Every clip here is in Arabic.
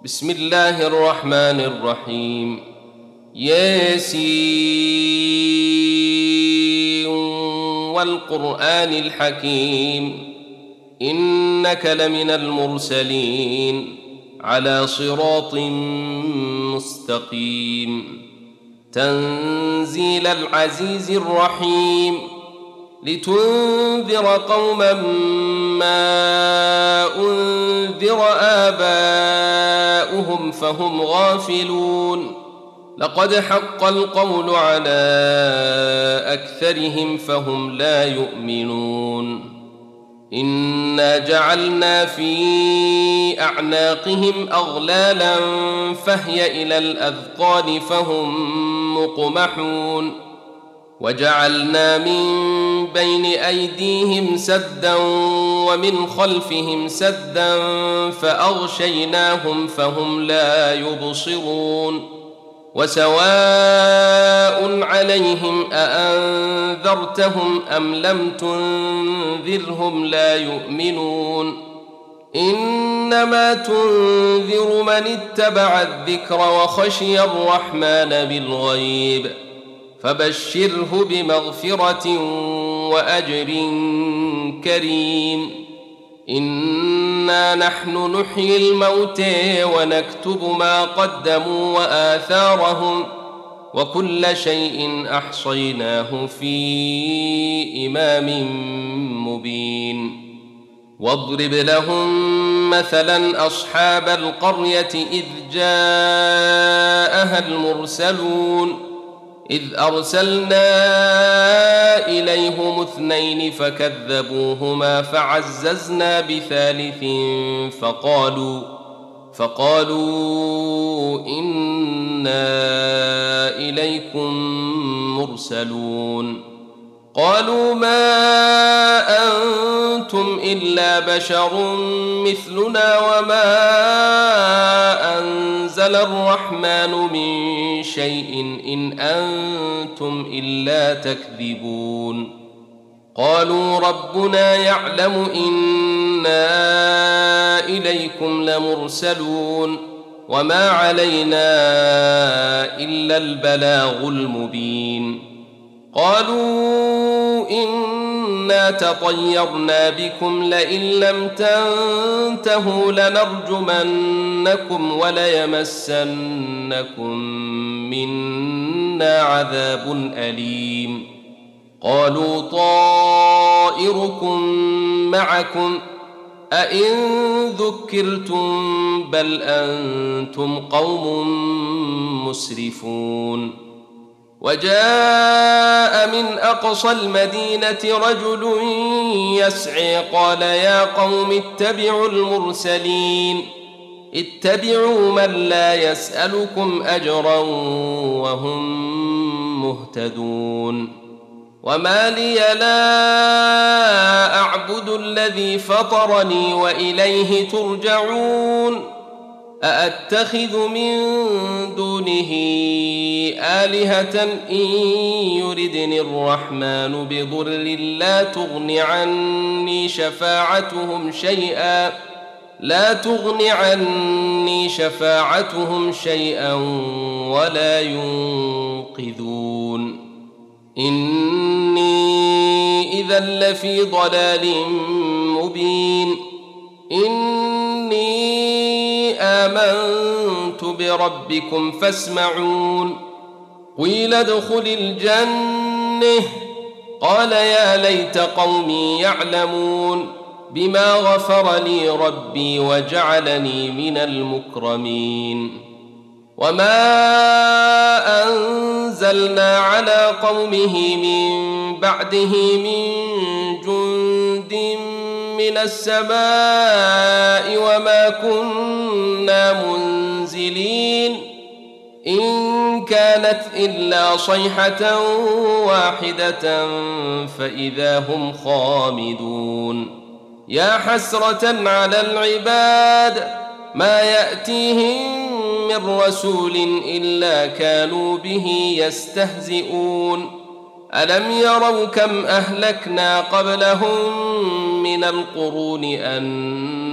بسم الله الرحمن الرحيم. ياسين والقرآن الحكيم إنك لمن المرسلين على صراط مستقيم. تنزيل العزيز الرحيم لتنذر قوما ما أنذر آباؤهم فهم غافلون. لقد حق القول على أكثرهم فهم لا يؤمنون. إنا جعلنا في أعناقهم أغلالا فهي إلى الأذقان فهم مقمحون. وجعلنا من بين أيديهم سدا ومن خلفهم سدا فأغشيناهم فهم لا يبصرون. وسواء عليهم أأنذرتهم أم لم تنذرهم لا يؤمنون. إنما تنذر من اتبع الذكر وخشي الرحمن بالغيب فبشره بمغفرة وأجر كريم. إنا نحن نحيي الموتى ونكتب ما قدموا وآثارهم وكل شيء أحصيناه في إمام مبين. واضرب لهم مثلا أصحاب القرية إذ جاءها المرسلون إذ أرسلنا إليهم اثنين فكذبوهما فعززنا بثالث فقالوا إنا إليكم مرسلون. قالوا ما أنتم إلا بشر مثلنا وما أنزل الرحمن من شيء إن أنتم إلا تكذبون. قالوا ربنا يعلم إنا إليكم لمرسلون وما علينا إلا البلاغ المبين. قالوا إنا تطيرنا بكم لئن لم تنتهوا لنرجمنكم وليمسنكم منا عذاب أليم. قالوا طائركم معكم أئن ذكرتم بل أنتم قوم مسرفون. وجاء من أقصى المدينة رجل يسعي قال يا قوم اتبعوا المرسلين اتبعوا من لا يسألكم أجرا وهم مهتدون. وما لي لا أعبد الذي فطرني وإليه ترجعون. أأتخذ من دونه آلهة إن يردني الرحمن بضر لا تغن عني شفاعتهم شيئا ولا ينقذون. إني إذا لفي ضلال مبين. إني آمنت بربكم فاسمعون. قيل ادخل الجنة قال يا ليت قومي يعلمون بما غفر لي ربي وجعلني من المكرمين. وما أنزلنا على قومه من بعده من جند من السماء وما كنا منزلين. إن كانت إلا صيحة واحدة فإذا هم خامدون. يا حسرة على العباد ما يأتيهم من رسول إلا كانوا به يستهزئون. ألم يروا كم أهلكنا قبلهم من القرون أنهم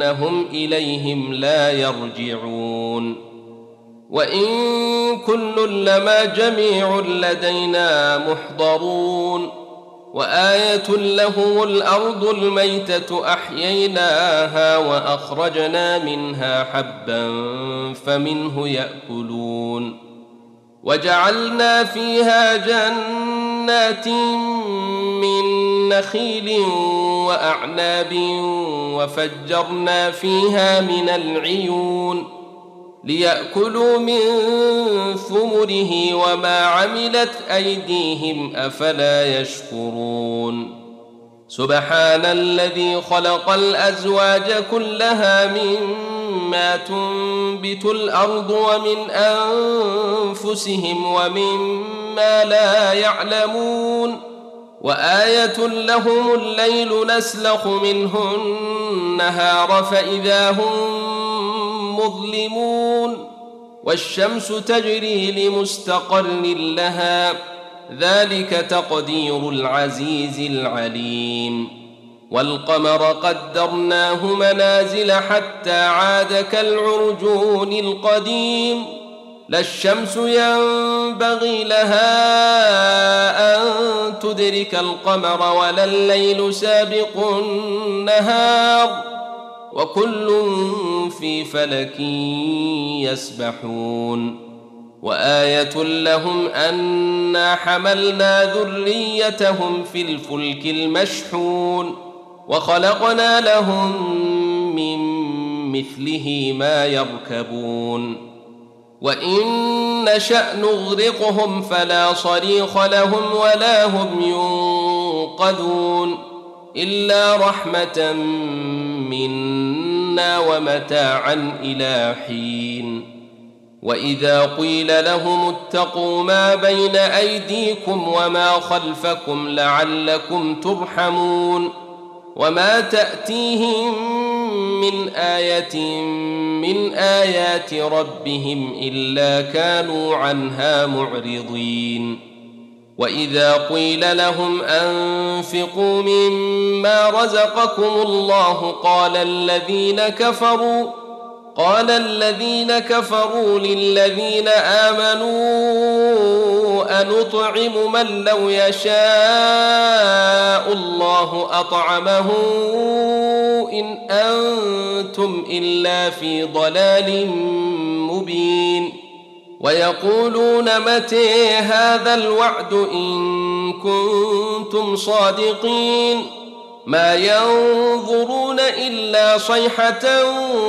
أنهم إليهم لا يرجعون وإن كل لما جميع لدينا محضرون وآية لهم الأرض الميتة أحييناها وأخرجنا منها حبا فمنه يأكلون وجعلنا فيها جنات من نخيل وأعناب وفجرنا فيها من العيون ليأكلوا من ثمره وما عملت أيديهم أفلا يشكرون سبحان الذي خلق الأزواج كلها مما تنبت الأرض ومن أنفسهم ومما لا يعلمون وآية لهم الليل نسلخ منه النهار فإذا هم مظلمون والشمس تجري لمستقر لها ذلك تقدير العزيز العليم والقمر قدرناه منازل حتى عاد كالعرجون القديم لا الشمس ينبغي لها أن تدرك القمر ولا الليل سابق النهار وكل في فلك يسبحون وآية لهم أنا حملنا ذريتهم في الفلك المشحون وخلقنا لهم من مثله ما يركبون وإن نشأ نغرقهم فلا صريخ لهم ولا هم ينقذون إلا رحمة منا ومتاعا إلى حين وإذا قيل لهم اتقوا ما بين أيديكم وما خلفكم لعلكم ترحمون وما تأتيهم من آية من آيات ربهم إلا كانوا عنها معرضين وإذا قيل لهم أنفقوا مما رزقكم الله قال الذين كفروا للذين آمنوا أنطعم من لو يشاء الله أطعمه إن أنتم إلا في ضلال مبين ويقولون متى هذا الوعد إن كنتم صادقين ما ينظرون إلا صيحة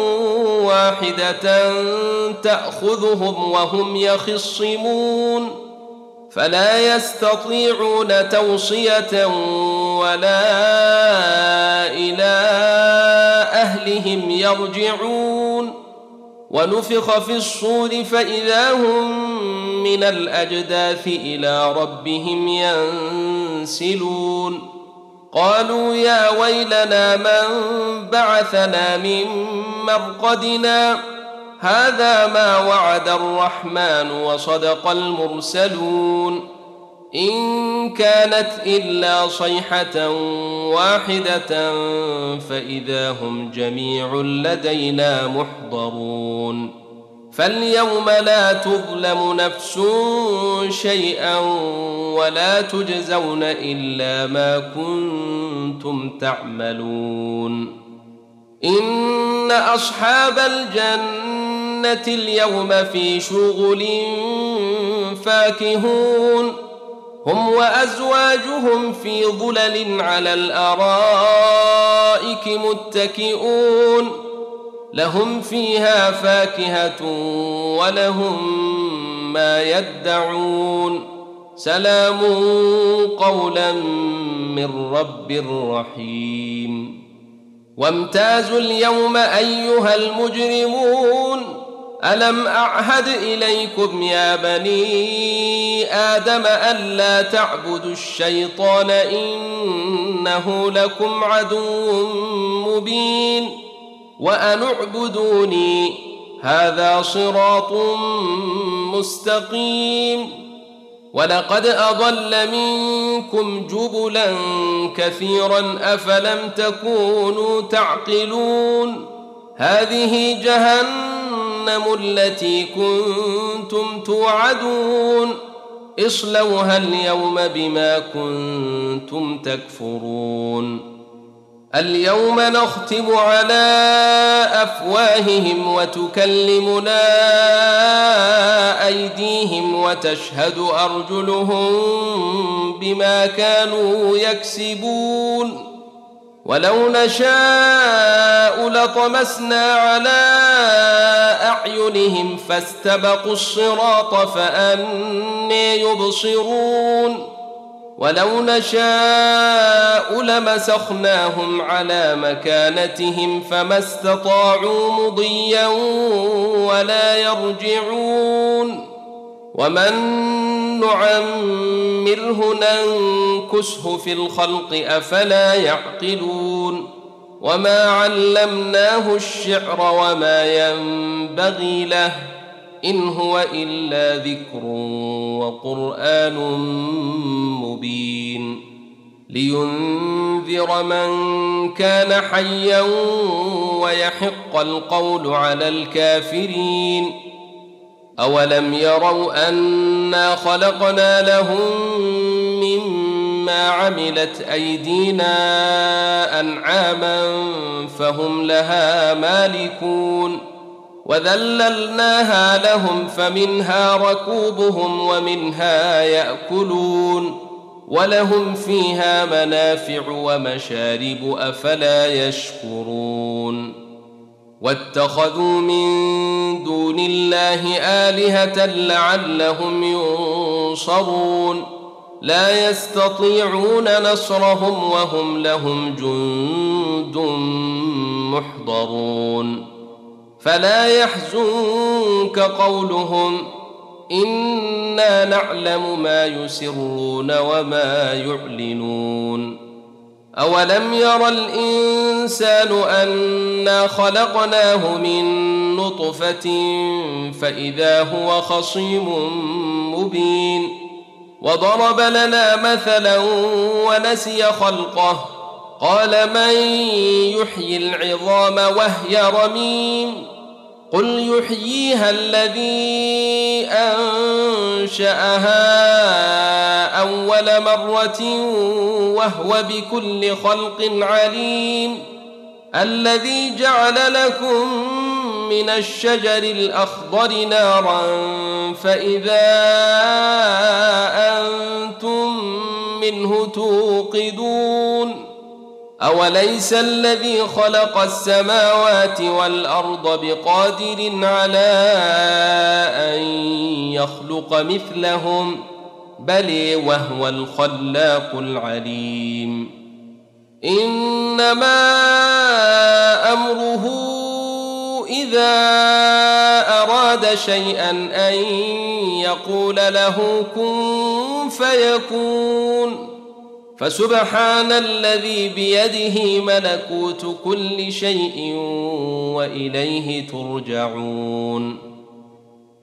واحدة تأخذهم وهم يخصمون فلا يستطيعون توصية ولا إلى أهلهم يرجعون ونفخ في الصور فإذا هم من الأجداث إلى ربهم ينسلون قالوا يا ويلنا من بعثنا من مرقدنا هذا ما وعد الرحمن وصدق المرسلون إن كانت إلا صيحة واحدة فإذا هم جميع لدينا محضرون فاليوم لا تظلم نفس شيئا ولا تجزون إلا ما كنتم تعملون إن أصحاب الجنة اليوم في شغل فاكهون هم وأزواجهم في ظلل على الأرائك متكئون لهم فيها فاكهة ولهم ما يدعون سلام قولا من رب رحيم وامتازوا اليوم أيها المجرمون ألم أعهد إليكم يا بني آدم ألا تعبدوا الشيطان إنه لكم عدو مبين وأن اعبدوني هذا صراط مستقيم ولقد أضل منكم جبلا كثيرا أفلم تكونوا تعقلون هذه جهنم التي كنتم توعدون اصلوها اليوم بما كنتم تكفرون اليوم نختم على أفواههم وتكلمنا أيديهم وتشهد أرجلهم بما كانوا يكسبون ولو نشاء لطمسنا على أعينهم فاستبقوا الصراط فأنى يبصرون ولو نشاء لمسخناهم على مكانتهم فما استطاعوا مضيا ولا يرجعون ومن نعمره ننكسه في الخلق أفلا يعقلون وما علمناه الشعر وما ينبغي له إن هو إلا ذكر وقرآن مبين لينذر من كان حيا ويحق القول على الكافرين أولم يروا أنا خلقنا لهم مما عملت أيدينا أنعاما فهم لها مالكون وذللناها لهم فمنها ركوبهم ومنها يأكلون ولهم فيها منافع ومشارب أفلا يشكرون واتخذوا من دون الله آلهة لعلهم ينصرون لا يستطيعون نصرهم وهم لهم جند محضرون فلا يحزنك قولهم إنا نعلم ما يسرون وما يعلنون أولم ير الإنسان أنا خلقناه من نطفة فإذا هو خصيم مبين وضرب لنا مثلا ونسي خلقه قال من يحيي العظام وهي رميم قل يحييها الذي أنشأها أول مرة وهو بكل خلق عليم الذي جعل لكم من الشجر الأخضر نارا فإذا أنتم منه توقدون أوليس الذي خلق السماوات والأرض بقادر على أن يخلق مثلهم بل وهو الخلاق العليم إنما أمره إذا أراد شيئا أن يقول له كن فيكون فسبحان الذي بيده ملكوت كل شيء وإليه ترجعون